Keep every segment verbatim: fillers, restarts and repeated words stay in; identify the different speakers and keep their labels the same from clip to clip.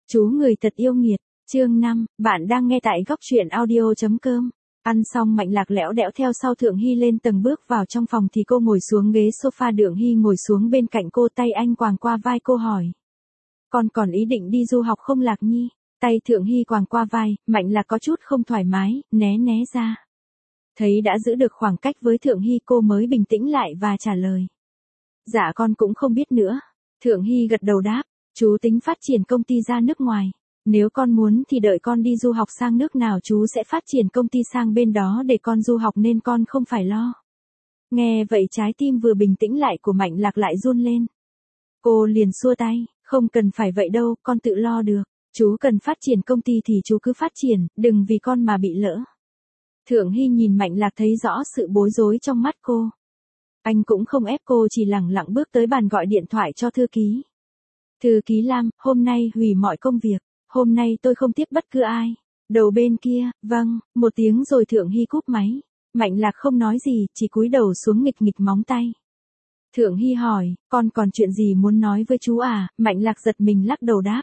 Speaker 1: Chú người thật yêu nghiệt, chương năm, bạn đang nghe tại góc truyện audio.com. Ăn xong Mạnh Lạc lẽo đẽo theo sau Thượng Hy lên tầng bước vào trong phòng thì cô ngồi xuống ghế sofa, Thượng Hy ngồi xuống bên cạnh cô, tay anh quàng qua vai cô hỏi. Con còn ý định đi du học không Lạc Nhi? Tay Thượng Hy quàng qua vai, Mạnh Lạc có chút không thoải mái, né né ra. Thấy đã giữ được khoảng cách với Thượng Hy, cô mới bình tĩnh lại và trả lời. Dạ con cũng không biết nữa. Thượng Hy gật đầu đáp, chú tính phát triển công ty ra nước ngoài. Nếu con muốn thì đợi con đi du học sang nước nào chú sẽ phát triển công ty sang bên đó để con du học nên con không phải lo. Nghe vậy trái tim vừa bình tĩnh lại của Mạnh Lạc lại run lên. Cô liền xua tay, không cần phải vậy đâu, con tự lo được. Chú cần phát triển công ty thì chú cứ phát triển, đừng vì con mà bị lỡ. Thượng Hy nhìn Mạnh Lạc thấy rõ sự bối rối trong mắt cô. Anh cũng không ép cô, chỉ lẳng lặng bước tới bàn gọi điện thoại cho thư ký. Thư ký Lam, hôm nay hủy mọi công việc. Hôm nay tôi không tiếp bất cứ ai. Đầu bên kia, vâng, một tiếng rồi Thượng Hy cúp máy. Mạnh Lạc không nói gì, chỉ cúi đầu xuống nghịch nghịch móng tay. Thượng Hy hỏi, con còn chuyện gì muốn nói với chú à? Mạnh Lạc giật mình lắc đầu đáp.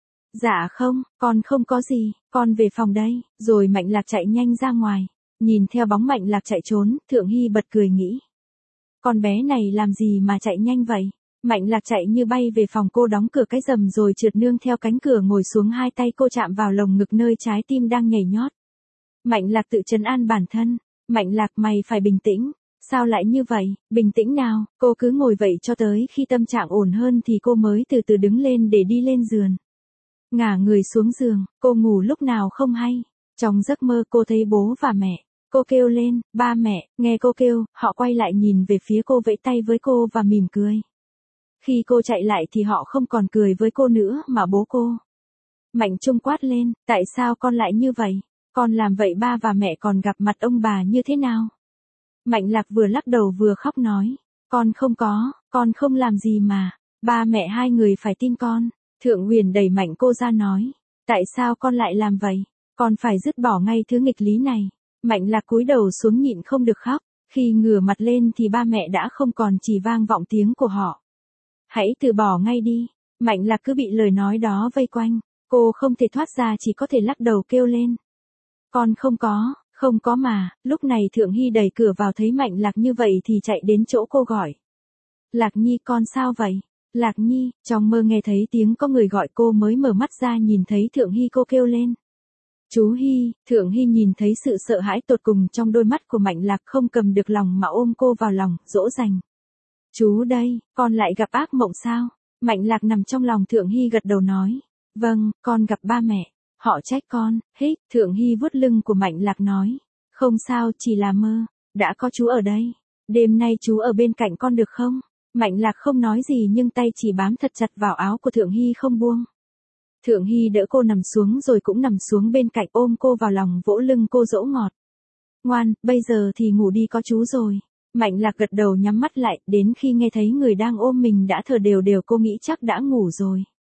Speaker 1: Dạ không, con không có gì, con về phòng đây. Rồi Mạnh Lạc chạy nhanh ra ngoài. Nhìn theo bóng Mạnh Lạc chạy trốn, Thượng Hy bật cười nghĩ. Con bé này làm gì mà chạy nhanh vậy? Mạnh Lạc chạy như bay về phòng, cô đóng cửa cái rầm rồi trượt nương theo cánh cửa ngồi xuống, hai tay cô chạm vào lồng ngực nơi trái tim đang nhảy nhót. Mạnh Lạc tự trấn an bản thân. Mạnh Lạc, mày phải bình tĩnh. Sao lại như vậy? Bình tĩnh nào? Cô cứ ngồi vậy cho tới khi tâm trạng ổn hơn thì cô mới từ từ đứng lên để đi lên giường. Ngả người xuống giường, cô ngủ lúc nào không hay. Trong giấc mơ cô thấy bố và mẹ. Cô kêu lên, ba mẹ, nghe cô kêu, họ quay lại nhìn về phía cô, vẫy tay với cô và mỉm cười. Khi cô chạy lại thì họ không còn cười với cô nữa mà bố cô. Mạnh Trung quát lên, tại sao con lại như vậy? Con làm vậy ba và mẹ còn gặp mặt ông bà như thế nào? Mạnh Lạc vừa lắc đầu vừa khóc nói, con không có, con không làm gì mà, ba mẹ hai người phải tin con. Thượng Huyền đẩy Mạnh cô ra nói, tại sao con lại làm vậy? Con phải dứt bỏ ngay thứ nghịch lý này. Mạnh Lạc cúi đầu xuống nhịn không được khóc, khi ngửa mặt lên thì ba mẹ đã không còn, chỉ vang vọng tiếng của họ. Hãy từ bỏ ngay đi. Mạnh Lạc cứ bị lời nói đó vây quanh, cô không thể thoát ra, chỉ có thể lắc đầu kêu lên. Con không có, không có mà. Lúc này Thượng Hy đẩy cửa vào, thấy Mạnh Lạc như vậy thì chạy đến chỗ cô gọi. Lạc Nhi, con sao vậy? Lạc Nhi, trong mơ nghe thấy tiếng có người gọi cô mới mở mắt ra, nhìn thấy Thượng Hy, cô kêu lên. Chú Hy. Thượng Hy nhìn thấy sự sợ hãi tột cùng trong đôi mắt của Mạnh Lạc, không cầm được lòng mà ôm cô vào lòng, dỗ dành. Chú đây, con lại gặp ác mộng sao? Mạnh Lạc nằm trong lòng Thượng Hy gật đầu nói. Vâng, con gặp ba mẹ. Họ trách con, hít. Thượng Hy vuốt lưng của Mạnh Lạc nói. Không sao, chỉ là mơ. Đã có chú ở đây. Đêm nay chú ở bên cạnh con được không? Mạnh Lạc không nói gì nhưng tay chỉ bám thật chặt vào áo của Thượng Hy không buông. Thượng Hy đỡ cô nằm xuống rồi cũng nằm xuống bên cạnh, ôm cô vào lòng, vỗ lưng cô dỗ ngọt. Ngoan, bây giờ thì ngủ đi, có chú rồi. Mạnh Lạc gật đầu nhắm mắt lại, đến khi nghe thấy người đang ôm mình đã thở đều đều, cô nghĩ chắc đã ngủ rồi.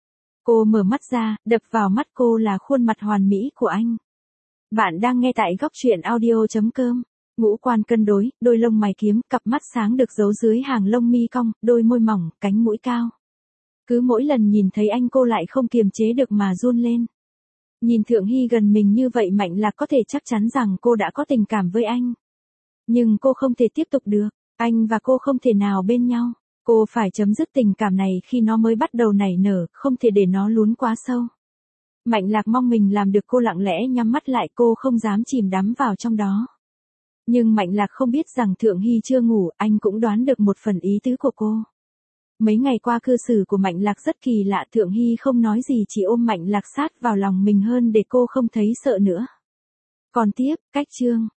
Speaker 1: Cô mở mắt ra, đập vào mắt cô là khuôn mặt hoàn mỹ của anh. Bạn đang nghe tại góc truyện audio.com. Ngũ quan cân đối, đôi lông mày kiếm, cặp mắt sáng được giấu dưới hàng lông mi cong, đôi môi mỏng, cánh mũi cao. Cứ mỗi lần nhìn thấy anh cô lại không kiềm chế được mà run lên. Nhìn Thượng Hy gần mình như vậy, Mạnh Lạc có thể chắc chắn rằng cô đã có tình cảm với anh. Nhưng cô không thể tiếp tục được, anh và cô không thể nào bên nhau. Cô phải chấm dứt tình cảm này khi nó mới bắt đầu nảy nở, không thể để nó lún quá sâu. Mạnh Lạc mong mình làm được, cô lặng lẽ nhắm mắt lại, cô không dám chìm đắm vào trong đó. Nhưng Mạnh Lạc không biết rằng Thượng Hy chưa ngủ, anh cũng đoán được một phần ý tứ của cô. Mấy ngày qua cư xử của Mạnh Lạc rất kỳ lạ, Thượng Hy không nói gì, chỉ ôm Mạnh Lạc sát vào lòng mình hơn để cô không thấy sợ nữa. Còn tiếp, cách chương.